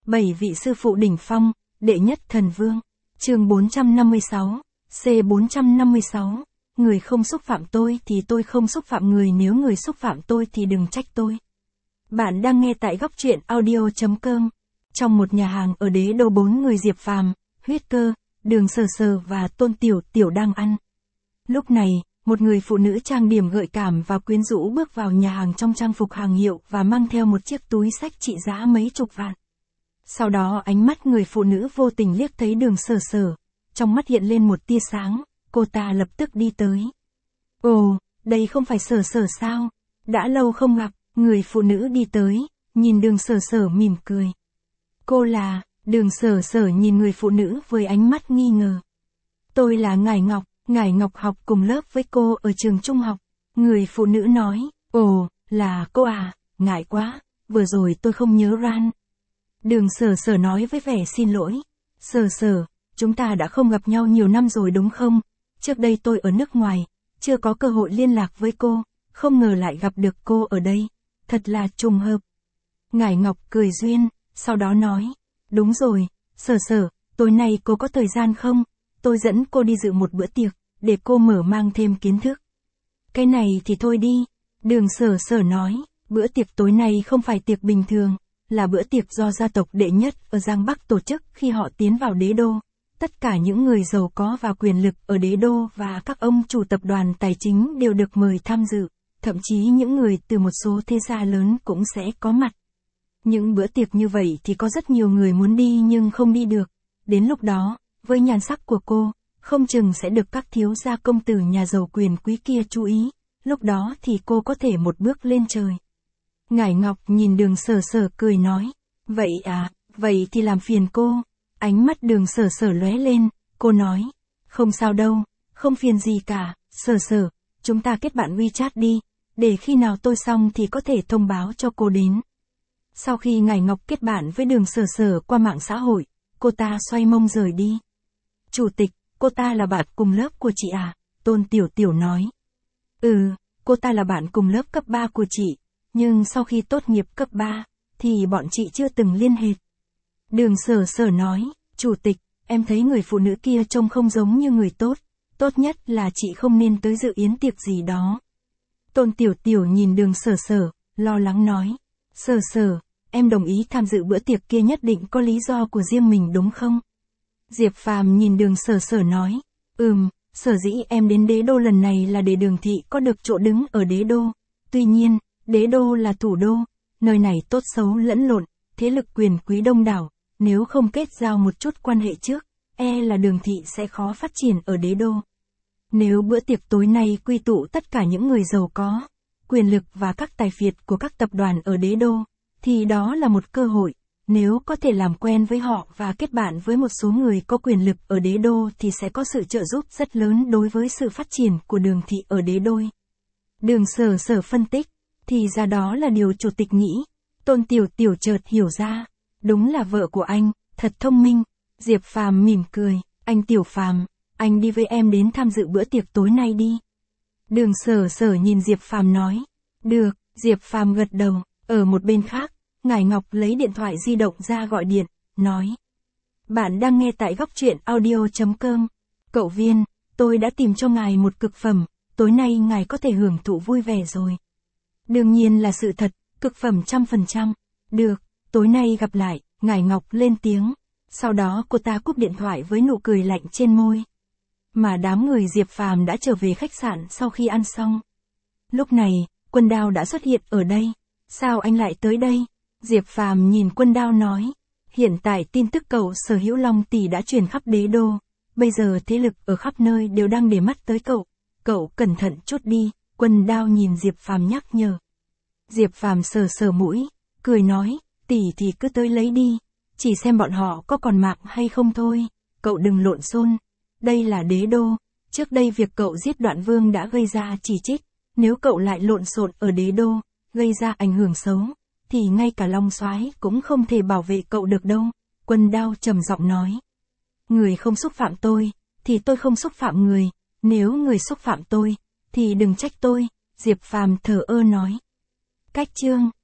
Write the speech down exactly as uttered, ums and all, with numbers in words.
Bảy vị sư phụ đỉnh phong, đệ nhất thần vương. Chương bốn trăm năm mươi sáu, C bốn trăm năm mươi sáu. Người không xúc phạm tôi thì tôi không xúc phạm người, nếu người xúc phạm tôi thì đừng trách tôi. Bạn đang nghe tại góc truyện audio chấm com. Trong một nhà hàng ở Đế Đô, bốn người Diệp Phàm, Huyết Cơ, Đường Sờ Sờ và Tôn Tiểu Tiểu đang ăn. Lúc này, một người phụ nữ trang điểm gợi cảm và quyến rũ bước vào nhà hàng trong trang phục hàng hiệu và mang theo một chiếc túi xách trị giá mấy chục vạn. Sau đó ánh mắt người phụ nữ vô tình liếc thấy Đường Sờ Sờ, trong mắt hiện lên một tia sáng, cô ta lập tức đi tới. Ồ, đây không phải Sờ Sờ sao? Đã lâu không gặp. Người phụ nữ đi tới, nhìn Đường Sờ Sờ mỉm cười. Cô là... Đường Sờ Sờ nhìn người phụ nữ với ánh mắt nghi ngờ. Tôi là Ngải Ngọc, Ngải Ngọc học cùng lớp với cô ở trường trung học. Người phụ nữ nói, ồ, là cô à, ngại quá, vừa rồi tôi không nhớ ran. Đường Sờ Sờ nói với vẻ xin lỗi. Sờ Sờ, chúng ta đã không gặp nhau nhiều năm rồi đúng không? Trước đây tôi ở nước ngoài, chưa có cơ hội liên lạc với cô, không ngờ lại gặp được cô ở đây. Thật là trùng hợp. Ngải Ngọc cười duyên, sau đó nói. Đúng rồi, Sờ Sờ, tối nay cô có thời gian không? Tôi dẫn cô đi dự một bữa tiệc, để cô mở mang thêm kiến thức. Cái này thì thôi đi. Đường Sờ Sờ nói, bữa tiệc tối nay không phải tiệc bình thường, là bữa tiệc do gia tộc đệ nhất ở Giang Bắc tổ chức khi họ tiến vào Đế Đô. Tất cả những người giàu có và quyền lực ở Đế Đô và các ông chủ tập đoàn tài chính đều được mời tham dự, thậm chí những người từ một số thế gia lớn cũng sẽ có mặt. Những bữa tiệc như vậy thì có rất nhiều người muốn đi nhưng không đi được. Đến lúc đó, với nhan sắc của cô, không chừng sẽ được các thiếu gia công tử nhà giàu quyền quý kia chú ý, lúc đó thì cô có thể một bước lên trời. Ngải Ngọc nhìn Đường Sờ Sờ cười nói, vậy à, vậy thì làm phiền cô. Ánh mắt Đường Sờ Sờ lóe lên, cô nói, không sao đâu, không phiền gì cả, Sờ Sờ, chúng ta kết bạn WeChat đi, để khi nào tôi xong thì có thể thông báo cho cô đến. Sau khi Ngải Ngọc kết bạn với Đường Sờ Sờ qua mạng xã hội, cô ta xoay mông rời đi. Chủ tịch, cô ta là bạn cùng lớp của chị à? Tôn Tiểu Tiểu nói. Ừ, cô ta là bạn cùng lớp cấp ba của chị, nhưng sau khi tốt nghiệp cấp ba, thì bọn chị chưa từng liên hệ. Đường Sờ Sờ nói, Chủ tịch, em thấy người phụ nữ kia trông không giống như người tốt, tốt nhất là chị không nên tới dự yến tiệc gì đó. Tôn Tiểu Tiểu nhìn Đường Sờ Sờ, lo lắng nói, Sờ Sờ, em đồng ý tham dự bữa tiệc kia nhất định có lý do của riêng mình đúng không? Diệp Phàm nhìn Đường Sờ Sờ nói, ừm, sở dĩ em đến Đế Đô lần này là để Đường thị có được chỗ đứng ở Đế Đô. Tuy nhiên, Đế Đô là thủ đô, nơi này tốt xấu lẫn lộn, thế lực quyền quý đông đảo, nếu không kết giao một chút quan hệ trước, e là Đường thị sẽ khó phát triển ở Đế Đô. Nếu bữa tiệc tối nay quy tụ tất cả những người giàu có, quyền lực và các tài phiệt của các tập đoàn ở Đế Đô, thì đó là một cơ hội, nếu có thể làm quen với họ và kết bạn với một số người có quyền lực ở Đế Đô thì sẽ có sự trợ giúp rất lớn đối với sự phát triển của Đường thị ở Đế Đô. Đường Sờ Sờ phân tích, thì ra đó là điều chủ tịch nghĩ. Tôn Tiểu Tiểu chợt hiểu ra, đúng là vợ của anh, thật thông minh. Diệp Phàm mỉm cười, anh Tiểu Phàm, anh đi với em đến tham dự bữa tiệc tối nay đi. Đường Sờ Sờ nhìn Diệp Phàm nói, được, Diệp Phàm gật đầu. Ở một bên khác, Ngải Ngọc lấy điện thoại di động ra gọi điện, nói. Bạn đang nghe tại góc truyện audio chấm com. Cậu Viên, tôi đã tìm cho ngài một cực phẩm, tối nay ngài có thể hưởng thụ vui vẻ rồi. Đương nhiên là sự thật, cực phẩm trăm phần trăm. Được, tối nay gặp lại, Ngải Ngọc lên tiếng. Sau đó cô ta cúp điện thoại với nụ cười lạnh trên môi. Mà đám người Diệp Phàm đã trở về khách sạn sau khi ăn xong. Lúc này, Quân Đao đã xuất hiện ở đây. Sao anh lại tới đây? Diệp Phàm nhìn Quân Đao nói. Hiện tại tin tức cậu sở hữu Long tỷ đã truyền khắp Đế Đô. Bây giờ thế lực ở khắp nơi đều đang để mắt tới cậu. Cậu cẩn thận chút đi, Quân Đao nhìn Diệp Phàm nhắc nhở. Diệp Phàm sờ sờ mũi, cười nói, tỷ thì cứ tới lấy đi. Chỉ xem bọn họ có còn mạng hay không thôi. Cậu đừng lộn xôn. Đây là Đế Đô. Trước đây việc cậu giết Đoạn Vương đã gây ra chỉ trích. Nếu cậu lại lộn xộn ở Đế Đô, gây ra ảnh hưởng xấu, thì ngay cả Long Soái cũng không thể bảo vệ cậu được đâu. Quân Đao trầm giọng nói. Người không xúc phạm tôi, thì tôi không xúc phạm người. Nếu người xúc phạm tôi, thì đừng trách tôi. Diệp Phàm thờ ơ nói. Cách chương